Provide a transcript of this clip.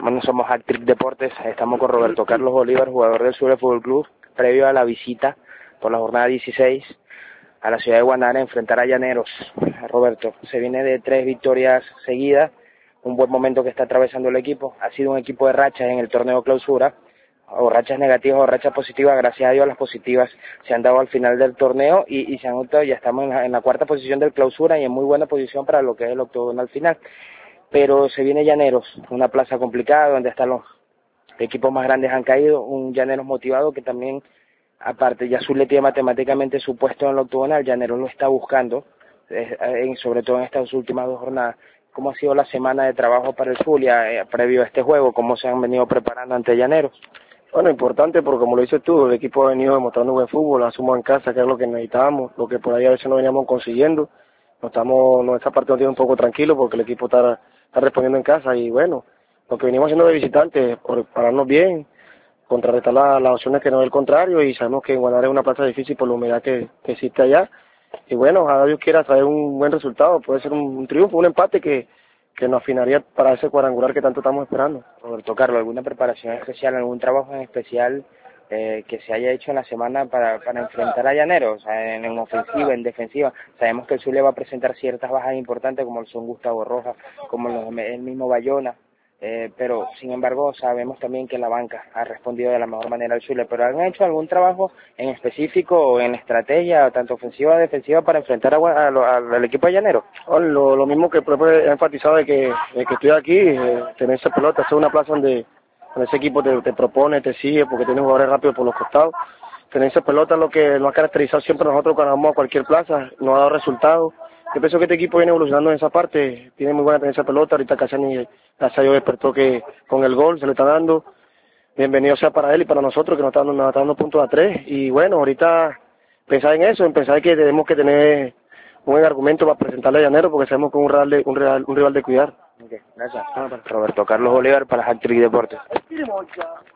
Bueno, somos Actric Deportes, estamos con Roberto Carlos Bolívar, jugador del Zulia Fútbol Club, previo a la visita por la jornada 16 a la ciudad de Guanare a enfrentar a Llaneros. Roberto, se viene de 3 victorias seguidas, un buen momento que está atravesando el equipo. Ha sido un equipo de rachas en el torneo clausura, o rachas negativas o rachas positivas. Gracias a Dios las positivas se han dado al final del torneo y se han notado. Ya estamos en la cuarta posición del clausura y en muy buena posición para lo que es el octogonal final. Pero se viene Llaneros, una plaza complicada donde hasta los equipos más grandes han caído, un Llaneros motivado que también, aparte, ya Zulia tiene matemáticamente su puesto en el octogonal. Llaneros lo está buscando, sobre todo en estas últimas 2 jornadas. ¿Cómo ha sido la semana de trabajo para el Zulia previo a este juego? ¿Cómo se han venido preparando ante Llaneros? Bueno, importante porque como lo dices tú, el equipo ha venido demostrando buen fútbol, asumo en casa, que es lo que necesitábamos, lo que por ahí a veces no veníamos consiguiendo. Esta parte nos tiene un poco tranquilo porque el equipo está respondiendo en casa y bueno, lo que venimos haciendo de visitantes, por pararnos bien, contrarrestar las opciones que nos da el contrario y sabemos que en Guanare es una plaza difícil por la humedad que existe allá. Y bueno, ojalá Dios quiera traer un buen resultado, puede ser un triunfo, un empate que nos afinaría para ese cuadrangular que tanto estamos esperando. Roberto Carlos, ¿alguna preparación especial, algún trabajo en especial que se haya hecho en la semana para enfrentar a Llaneros, o sea, en ofensiva, en defensiva? Sabemos que el Zulia va a presentar ciertas bajas importantes como son Gustavo Rojas, como el mismo Bayona, pero sin embargo sabemos también que la banca ha respondido de la mejor manera al Zulia. ¿Pero han hecho algún trabajo en específico o en estrategia, tanto ofensiva o defensiva, para enfrentar al equipo de Llaneros? Lo mismo que he enfatizado de que estoy aquí, tener esa pelota, hacer una plaza donde ese equipo te propone, te sigue, porque tiene jugadores rápidos por los costados. Tener esa pelota es lo que nos ha caracterizado siempre nosotros cuando vamos a cualquier plaza, nos ha dado resultados. Yo pienso que este equipo viene evolucionando en esa parte, tiene muy buena tenencia de pelota. Ahorita Casani, gracias a Dios, despertó que con el gol se le está dando. Bienvenido sea para él y para nosotros, que nos está dando puntos a 3. Y bueno, ahorita pensar en eso, pensar que tenemos que tener un buen argumento para presentarle a Llaneros, porque sabemos que es un rival de cuidar. Okay, gracias. Roberto Carlos Bolívar para Actric Deportes.